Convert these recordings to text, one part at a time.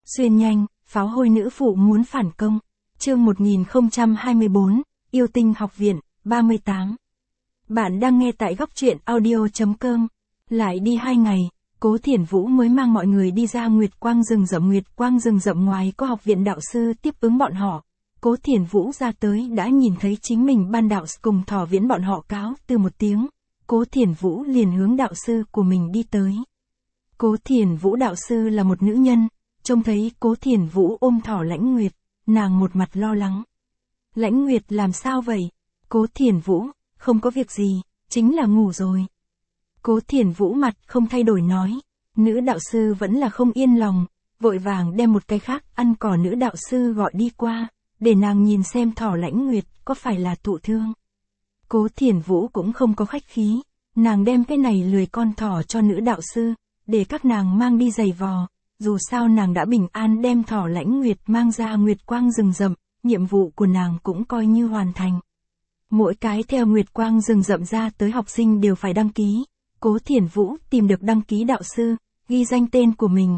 Xuyên nhanh, pháo hôi nữ phụ muốn phản công. Chương 1024, Yêu tinh học viện, 38. Bạn đang nghe tại góc truyện audio.com. Lại đi 2 ngày, Cố Thiển Vũ mới mang mọi người đi ra Nguyệt Quang rừng rậm ngoài có học viện đạo sư tiếp ứng bọn họ. Cố Thiển Vũ ra tới đã nhìn thấy chính mình ban đạo cùng Thỏ Viễn bọn họ cáo từ một tiếng. Cố Thiển Vũ liền hướng đạo sư của mình đi tới. Cố Thiển Vũ đạo sư là một nữ nhân, trông thấy Cố Thiển Vũ ôm Thỏ Lãnh Nguyệt, nàng một mặt lo lắng. Lãnh Nguyệt làm sao vậy? Cố Thiển Vũ, không có việc gì, chính là ngủ rồi. Cố Thiển Vũ mặt không thay đổi nói, nữ đạo sư vẫn là không yên lòng, vội vàng đem một cái khác ăn cỏ nữ đạo sư gọi đi qua, để nàng nhìn xem Thỏ Lãnh Nguyệt có phải là thụ thương. Cố Thiển Vũ cũng không có khách khí, nàng đem cái này lười con thỏ cho nữ đạo sư, để các nàng mang đi giày vò, dù sao nàng đã bình an đem Thỏ Lãnh Nguyệt mang ra Nguyệt Quang rừng rậm, nhiệm vụ của nàng cũng coi như hoàn thành. Mỗi cái theo Nguyệt Quang rừng rậm ra tới học sinh đều phải đăng ký. Cố Thiển Vũ tìm được đăng ký đạo sư, ghi danh tên của mình,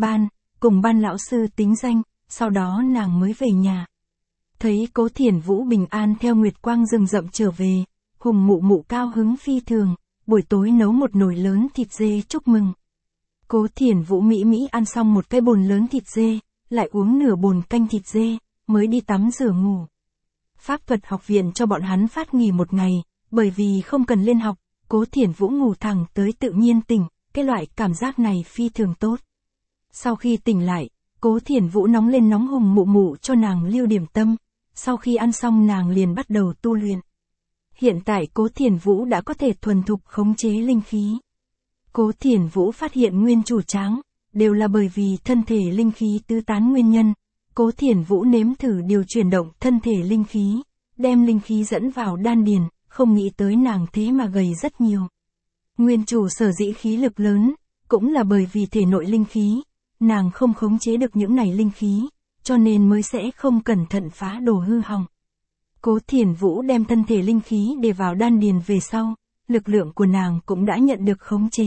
cùng ban lão sư tính danh, sau đó nàng mới về nhà. Thấy Cố Thiển Vũ bình an theo Nguyệt Quang rừng rậm trở về, Hùng Mụ Mụ cao hứng phi thường, buổi tối nấu một nồi lớn thịt dê chúc mừng. Cố Thiển Vũ mỹ mỹ ăn xong một cái bồn lớn thịt dê, lại uống nửa bồn canh thịt dê, mới đi tắm rửa ngủ. Pháp thuật học viện cho bọn hắn phát nghỉ một ngày, bởi vì không cần lên học, Cố Thiển Vũ ngủ thẳng tới tự nhiên tỉnh, cái loại cảm giác này phi thường tốt. Sau khi tỉnh lại, Cố Thiển Vũ nóng lên nóng Hùng Mụ Mụ cho nàng lưu điểm tâm, sau khi ăn xong nàng liền bắt đầu tu luyện. Hiện tại Cố Thiển Vũ đã có thể thuần thục khống chế linh khí. Cố Thiển Vũ phát hiện nguyên chủ tráng, đều là bởi vì thân thể linh khí tứ tán nguyên nhân. Cố Thiển Vũ nếm thử điều chuyển động thân thể linh khí, đem linh khí dẫn vào đan điền, không nghĩ tới nàng thế mà gầy rất nhiều. Nguyên chủ sở dĩ khí lực lớn, cũng là bởi vì thể nội linh khí, nàng không khống chế được những này linh khí, cho nên mới sẽ không cẩn thận phá đồ hư hỏng. Cố Thiển Vũ đem thân thể linh khí để vào đan điền về sau, lực lượng của nàng cũng đã nhận được khống chế.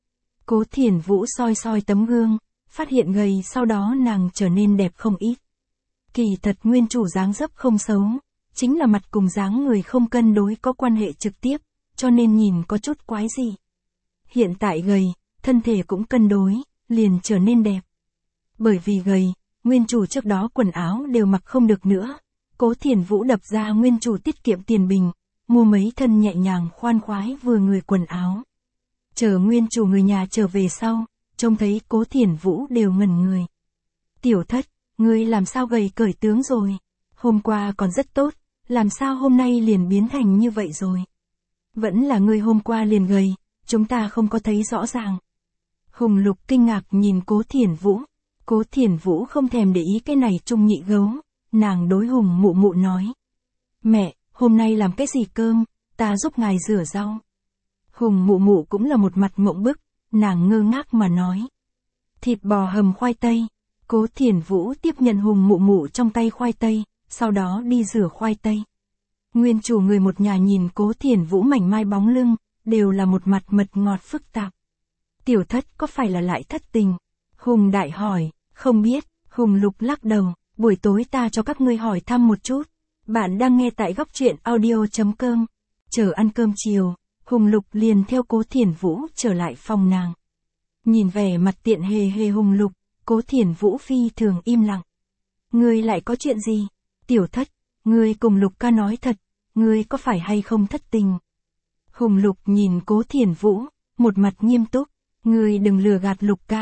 Cố Thiển Vũ soi soi tấm gương, phát hiện gầy sau đó nàng trở nên đẹp không ít. Kỳ thật nguyên chủ dáng dấp không xấu, chính là mặt cùng dáng người không cân đối có quan hệ trực tiếp, cho nên nhìn có chút quái dị. Hiện tại gầy, thân thể cũng cân đối, liền trở nên đẹp. Bởi vì gầy, nguyên chủ trước đó quần áo đều mặc không được nữa. Cố Thiển Vũ đập ra nguyên chủ tiết kiệm tiền bình, mua mấy thân nhẹ nhàng khoan khoái vừa người quần áo. Chờ nguyên chủ người nhà trở về sau, trông thấy Cố Thiển Vũ đều ngẩn người. Tiểu Thất, ngươi làm sao gầy cởi tướng rồi? Hôm qua còn rất tốt, làm sao hôm nay liền biến thành như vậy rồi? Vẫn là ngươi hôm qua liền gầy, chúng ta không có thấy rõ ràng. Hùng Lục kinh ngạc nhìn Cố Thiển Vũ. Cố Thiển Vũ không thèm để ý cái này trung nhị gấu, nàng đối Hùng Mụ Mụ nói. Mẹ, hôm nay làm cái gì cơm, ta giúp ngài rửa rau. Hùng Mụ Mụ cũng là một mặt mộng bức, nàng ngơ ngác mà nói. Thịt bò hầm khoai tây. Cố Thiển Vũ tiếp nhận Hùng Mụ Mụ trong tay khoai tây, sau đó đi rửa khoai tây. Nguyên chủ người một nhà nhìn Cố Thiển Vũ mảnh mai bóng lưng, đều là một mặt mật ngọt phức tạp. Tiểu Thất có phải là lại thất tình? Hùng Đại hỏi, không biết. Hùng Lục lắc đầu, buổi tối ta cho các ngươi hỏi thăm một chút. Bạn đang nghe tại góc truyện audio.com. Chờ ăn cơm chiều, Hùng Lục liền theo Cố Thiển Vũ trở lại phòng nàng. Nhìn vẻ mặt tiện hề Hùng Lục, Cố Thiển Vũ phi thường im lặng. Ngươi lại có chuyện gì? Tiểu Thất, ngươi cùng Lục ca nói thật, ngươi có phải hay không thất tình? Hùng Lục nhìn Cố Thiển Vũ, một mặt nghiêm túc, ngươi đừng lừa gạt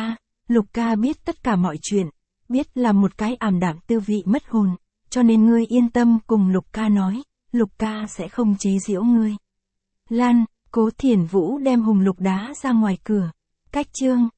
Lục ca biết tất cả mọi chuyện, biết là một cái ảm đạm tư vị mất hồn, cho nên ngươi yên tâm cùng Lục ca nói, Lục ca sẽ không chế giễu ngươi. Lan, Cố Thiển Vũ đem Hùng Lục đá ra ngoài cửa. Cách chương